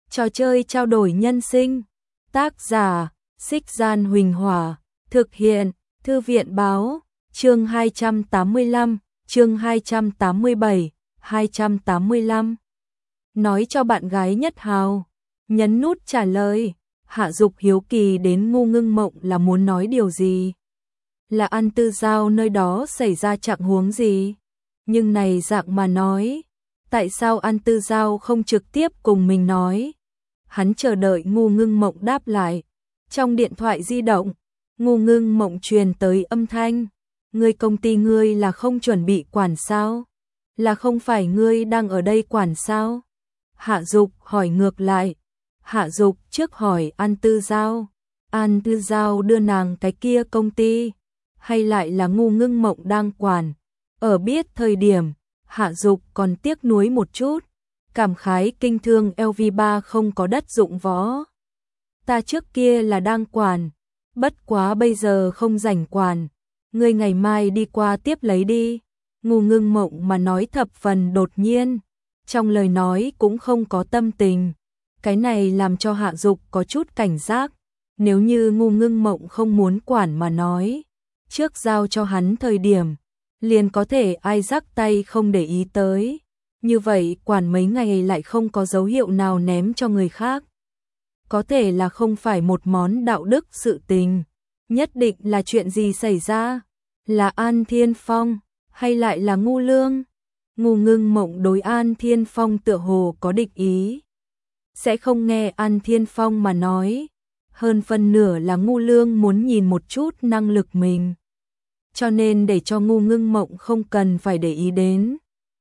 Trò chơi trao đổi nhân sinh. Tác giả: Xích Gian Huỳnh Hỏa. Thực hiện: Thư viện báo. Chương 285, chương 287, 285. Nói cho bạn gái Nhất Hào. Nhấn nút trả lời. Hạ Dục hiếu kỳ đến Ngô Ngưng Mộng là muốn nói điều gì? Là An Tư Giao nơi đó xảy ra trạng huống gì? Nhưng này dạng mà nói, tại sao An Tư Giao không trực tiếp cùng mình nói? Hắn chờ đợi Ngô Ngưng Mộng đáp lại. Trong điện thoại di động, Ngô Ngưng Mộng truyền tới âm thanh. Ngươi công ty ngươi là không chuẩn bị quản sao? Là không phải ngươi đang ở đây quản sao? Hạ Dục hỏi ngược lại. Hạ Dục trước hỏi An Tư Giao. An Tư Giao đưa nàng cái kia công ty, hay lại là Ngô Ngưng Mộng đang quản? Ở biết thời điểm, Hạ Dục còn tiếc nuối một chút, cảm khái kinh thương LV3 không có đất dụng võ. Ta trước kia là đang quản, bất quá bây giờ không rảnh quản, ngươi ngày mai đi qua tiếp lấy đi. Ngô Ngưng Mộng mà nói thập phần đột nhiên, trong lời nói cũng không có tâm tình. Cái này làm cho Hạ Dục có chút cảnh giác, nếu như Ngô Ngưng Mộng không muốn quản mà nói, trước giao cho hắn thời điểm, liền có thể ai rắc tay không để ý tới. Như vậy quản mấy ngày lại không có dấu hiệu nào ném cho người khác. Có thể là không phải một món đạo đức sự tình. Nhất định là chuyện gì xảy ra? Là An Thiên Phong, hay lại là Ngô Lương? Ngô Ngưng Mộng đối An Thiên Phong tựa hồ có địch ý. Sẽ không nghe An Thiên Phong mà nói. Hơn phân nửa là Ngô Lương muốn nhìn một chút năng lực mình, cho nên để cho Ngô Ngưng Mộng không cần phải để ý đến.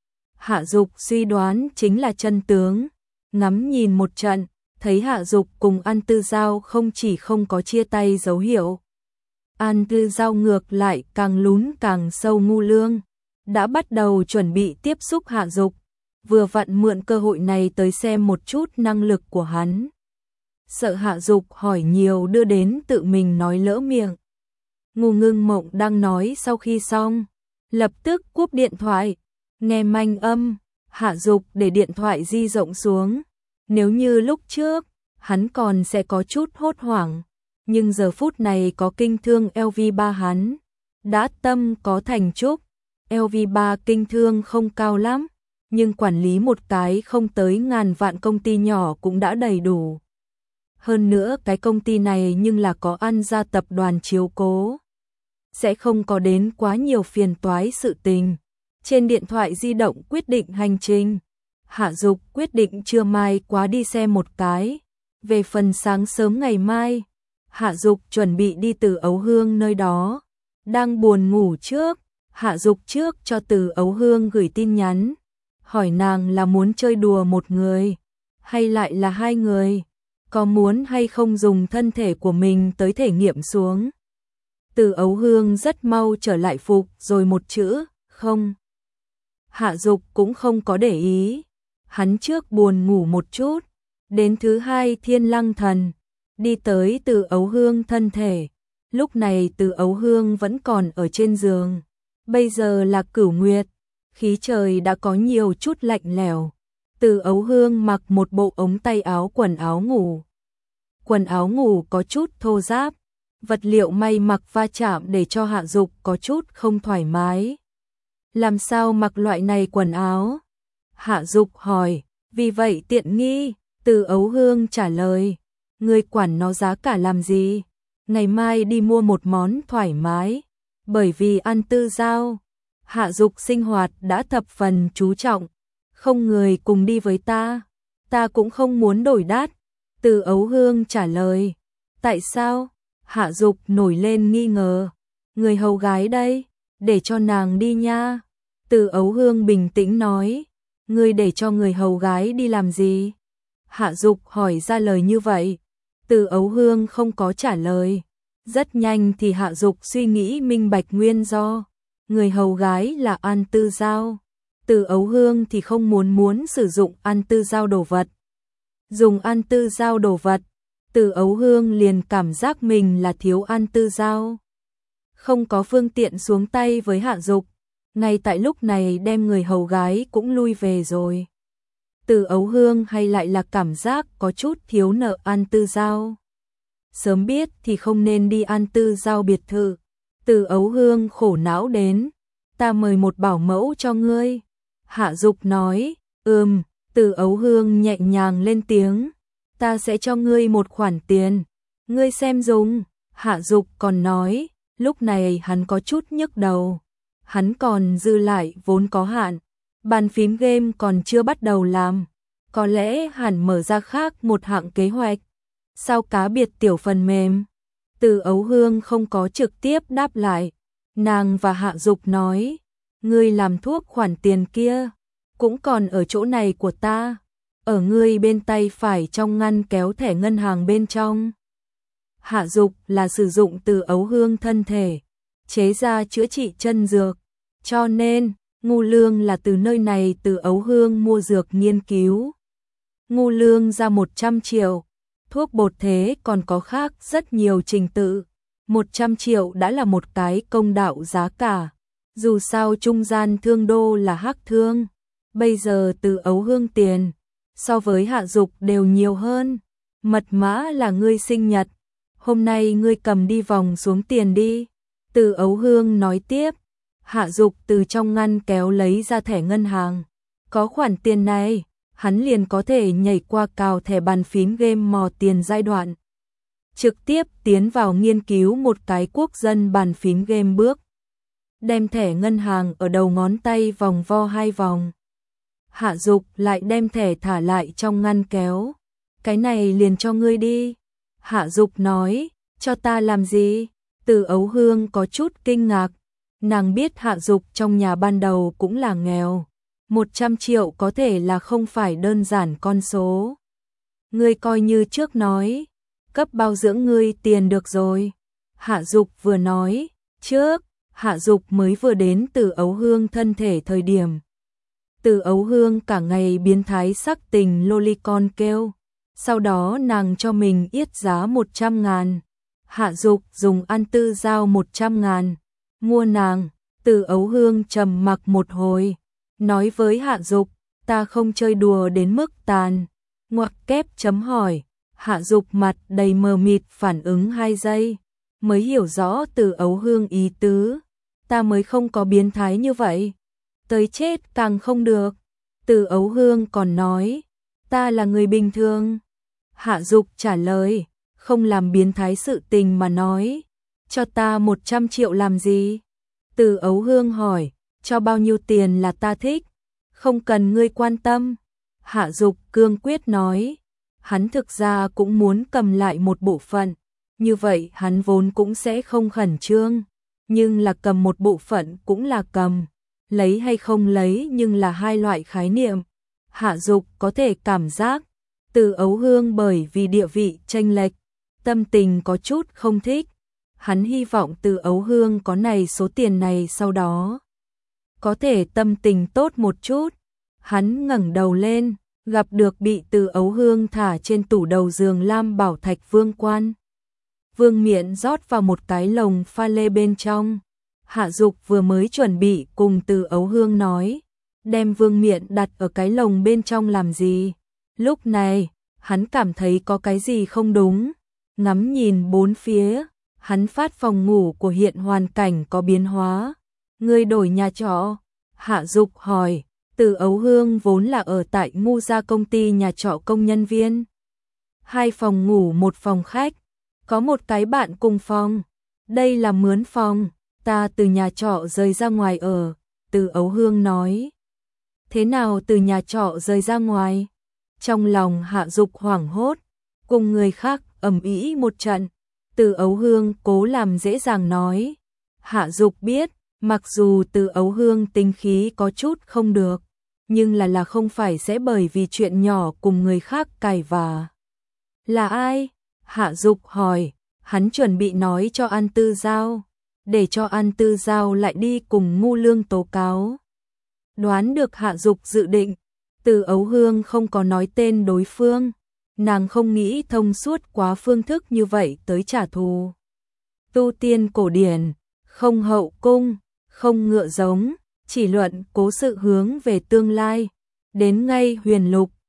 Hạ Dục suy đoán chính là chân tướng. Ngắm nhìn một trận, thấy Hạ Dục cùng An Tư Giao không chỉ không có chia tay dấu hiệu. An Tư Giao ngược lại càng lún càng sâu. Ngô Lương đã bắt đầu chuẩn bị tiếp xúc Hạ Dục, vừa vặn mượn cơ hội này tới xem một chút năng lực của hắn. Sợ Hạ Dục hỏi nhiều đưa đến tự mình nói lỡ miệng. Ngô Ngưng Mộng đang nói sau khi xong, lập tức cúp điện thoại. Nghe manh âm, Hạ Dục để điện thoại di rộng xuống. Nếu như lúc trước, hắn còn sẽ có chút hốt hoảng, nhưng giờ phút này có kinh thương LV3 hắn đã tâm có thành trúc. LV3 kinh thương không cao lắm, nhưng quản lý một cái không tới ngàn vạn công ty nhỏ cũng đã đầy đủ. Hơn nữa cái công ty này nhưng là có An gia tập đoàn chiếu cố, sẽ không có đến quá nhiều phiền toái sự tình. Trên điện thoại di động quyết định hành trình, Hạ Dục quyết định trưa mai quá đi xem một cái. Về phần sáng sớm ngày mai, Hạ Dục chuẩn bị đi Từ Ấu Hương nơi đó. Đang buồn ngủ trước, Hạ Dục trước cho Từ Ấu Hương gửi tin nhắn, hỏi nàng là muốn chơi đùa một người, hay lại là hai người, có muốn hay không dùng thân thể của mình tới thể nghiệm xuống. Từ Ấu Hương rất mau trở lại phục rồi một chữ, không. Hạ Dục cũng không có để ý, hắn trước buồn ngủ một chút, đến thứ hai Thiên Lăng Thần, đi tới Từ Ấu Hương thân thể. Lúc này Từ Ấu Hương vẫn còn ở trên giường, bây giờ là Cửu Nguyệt, khí trời đã có nhiều chút lạnh lẽo. Từ Ấu Hương mặc một bộ ống tay áo quần áo ngủ. Quần áo ngủ có chút thô ráp, vật liệu may mặc va chạm để cho Hạ Dục có chút không thoải mái. Làm sao mặc loại này quần áo? Hạ Dục hỏi. Vì vậy tiện nghi. Từ Ấu Hương trả lời. Ngươi quản nó giá cả làm gì? Ngày mai đi mua một món thoải mái. Bởi vì An Tư Giao, Hạ Dục sinh hoạt đã thập phần chú trọng. Không người cùng đi với ta, ta cũng không muốn đổi đắt. Từ Ấu Hương trả lời. Tại sao? Hạ Dục nổi lên nghi ngờ. Người hầu gái đây, để cho nàng đi nha. Từ Ấu Hương bình tĩnh nói. Ngươi để cho người hầu gái đi làm gì? Hạ Dục hỏi ra lời như vậy. Từ Ấu Hương không có trả lời. Rất nhanh thì Hạ Dục suy nghĩ minh bạch nguyên do. Người hầu gái là An Tư Giao. Từ Ấu Hương thì không muốn sử dụng An Tư Giao đồ vật. Dùng An Tư Giao đồ vật, Từ Ấu Hương liền cảm giác mình là thiếu An Tư Giao. Không có phương tiện xuống tay với Hạ Dục. Ngay tại lúc này đem người hầu gái cũng lui về rồi. Từ Ấu Hương hay lại là cảm giác có chút thiếu nợ An Tư Giao. Sớm biết thì không nên đi An Tư Giao biệt thự. Từ Ấu Hương khổ não đến, ta mời một bảo mẫu cho ngươi. Hạ Dục nói, Từ Ấu Hương nhẹ nhàng lên tiếng, ta sẽ cho ngươi một khoản tiền, ngươi xem dùng. Hạ Dục còn nói, lúc này hắn có chút nhức đầu, hắn còn dư lại vốn có hạn, bàn phím game còn chưa bắt đầu làm, có lẽ hẳn mở ra khác một hạng kế hoạch. Sao cá biệt tiểu phần mềm? Từ Ấu Hương không có trực tiếp đáp lại, nàng và Hạ Dục nói, ngươi làm thuốc khoản tiền kia, cũng còn ở chỗ này của ta, ở ngươi bên tay phải trong ngăn kéo thẻ ngân hàng bên trong. Hạ Dục là sử dụng Từ Ấu Hương thân thể, chế ra chữa trị chân dược, cho nên, Ngô Lương là từ nơi này Từ Ấu Hương mua dược nghiên cứu. Ngô Lương ra 100 triệu, thuốc bột thế còn có khác rất nhiều trình tự, 100 triệu đã là một cái công đạo giá cả, dù sao trung gian thương đô là hắc thương, bây giờ Từ Ấu Hương tiền, so với Hạ Dục đều nhiều hơn, mật mã là ngươi sinh nhật, hôm nay ngươi cầm đi vòng xuống tiền đi. Từ Ấu Hương nói tiếp, Hạ Dục từ trong ngăn kéo lấy ra thẻ ngân hàng, có khoản tiền này, hắn liền có thể nhảy qua cào thẻ bàn phím game mò tiền giai đoạn, trực tiếp tiến vào nghiên cứu một cái quốc dân bàn phím game bước. Đem thẻ ngân hàng ở đầu ngón tay vòng vo 2 vòng. Hạ Dục lại đem thẻ thả lại trong ngăn kéo. Cái này liền cho ngươi đi. Hạ Dục nói, cho ta làm gì? Từ Ấu Hương có chút kinh ngạc. Nàng biết Hạ Dục trong nhà ban đầu cũng là nghèo. 100 triệu có thể là không phải đơn giản con số. Ngươi coi như trước nói, cấp bao dưỡng ngươi tiền được rồi. Hạ Dục vừa nói, trước, Hạ Dục mới vừa đến Từ Ấu Hương thân thể thời điểm. Từ Ấu Hương cả ngày biến thái sắc tình lolicon kêu, sau đó nàng cho mình yết giá 100.000. Hạ Dục dùng An Tư Giao 100.000, mua nàng. Từ Ấu Hương trầm mặc một hồi, nói với Hạ Dục, ta không chơi đùa đến mức tàn. Ngoặc kép chấm hỏi, Hạ Dục mặt đầy mờ mịt phản ứng 2 giây, mới hiểu rõ Từ Ấu Hương ý tứ. Ta mới không có biến thái như vậy. Tới chết càng không được. Từ Ấu Hương còn nói, ta là người bình thường. Hạ Dục trả lời, không làm biến thái sự tình mà nói, cho ta 100 triệu làm gì? Từ Ấu Hương hỏi, cho bao nhiêu tiền là ta thích, không cần ngươi quan tâm. Hạ Dục cương quyết nói, hắn thực ra cũng muốn cầm lại một bộ phận, như vậy hắn vốn cũng sẽ không khẩn trương, nhưng là cầm một bộ phận cũng là cầm, lấy hay không lấy nhưng là hai loại khái niệm. Hạ Dục có thể cảm giác, Từ Ấu Hương bởi vì địa vị chênh lệch, tâm tình có chút không thích. Hắn hy vọng Từ Ấu Hương có này số tiền này sau đó có thể tâm tình tốt một chút. Hắn ngẩng đầu lên, gặp được bị Từ Ấu Hương thả trên tủ đầu giường lam bảo thạch vương quan. Vương miện rót vào một cái lồng pha lê bên trong. Hạ Dục vừa mới chuẩn bị cùng Từ Ấu Hương nói, đem vương miện đặt ở cái lồng bên trong làm gì. Lúc này, hắn cảm thấy có cái gì không đúng, ngắm nhìn bốn phía. Hắn phát phòng ngủ của hiện hoàn cảnh có biến hóa. Ngươi đổi nhà trọ? Hạ Dục hỏi. Từ Ấu Hương vốn là ở tại Ngu Gia công ty nhà trọ công nhân viên. 2 phòng ngủ 1 phòng khách. Có một cái bạn cùng phòng. Đây là mướn phòng. Ta từ nhà trọ rời ra ngoài ở. Từ Ấu Hương nói. Thế nào từ nhà trọ rời ra ngoài? Trong lòng Hạ Dục hoảng hốt. Cùng người khác ầm ĩ một trận. Từ Ấu Hương cố làm dễ dàng nói. Hạ Dục biết, mặc dù Từ Ấu Hương tính khí có chút không được, nhưng là không phải sẽ bởi vì chuyện nhỏ cùng người khác cãi vã. Là ai? Hạ Dục hỏi. Hắn chuẩn bị nói cho An Tư Giao, để cho An Tư Giao lại đi cùng Ngô Lương tố cáo. Đoán được Hạ Dục dự định, Từ Ấu Hương không có nói tên đối phương. Nàng không nghĩ thông suốt quá phương thức như vậy tới trả thù. Tu tiên cổ điển, không hậu cung, không ngựa giống, chỉ luận cố sự hướng về tương lai. Đến ngay huyền lục,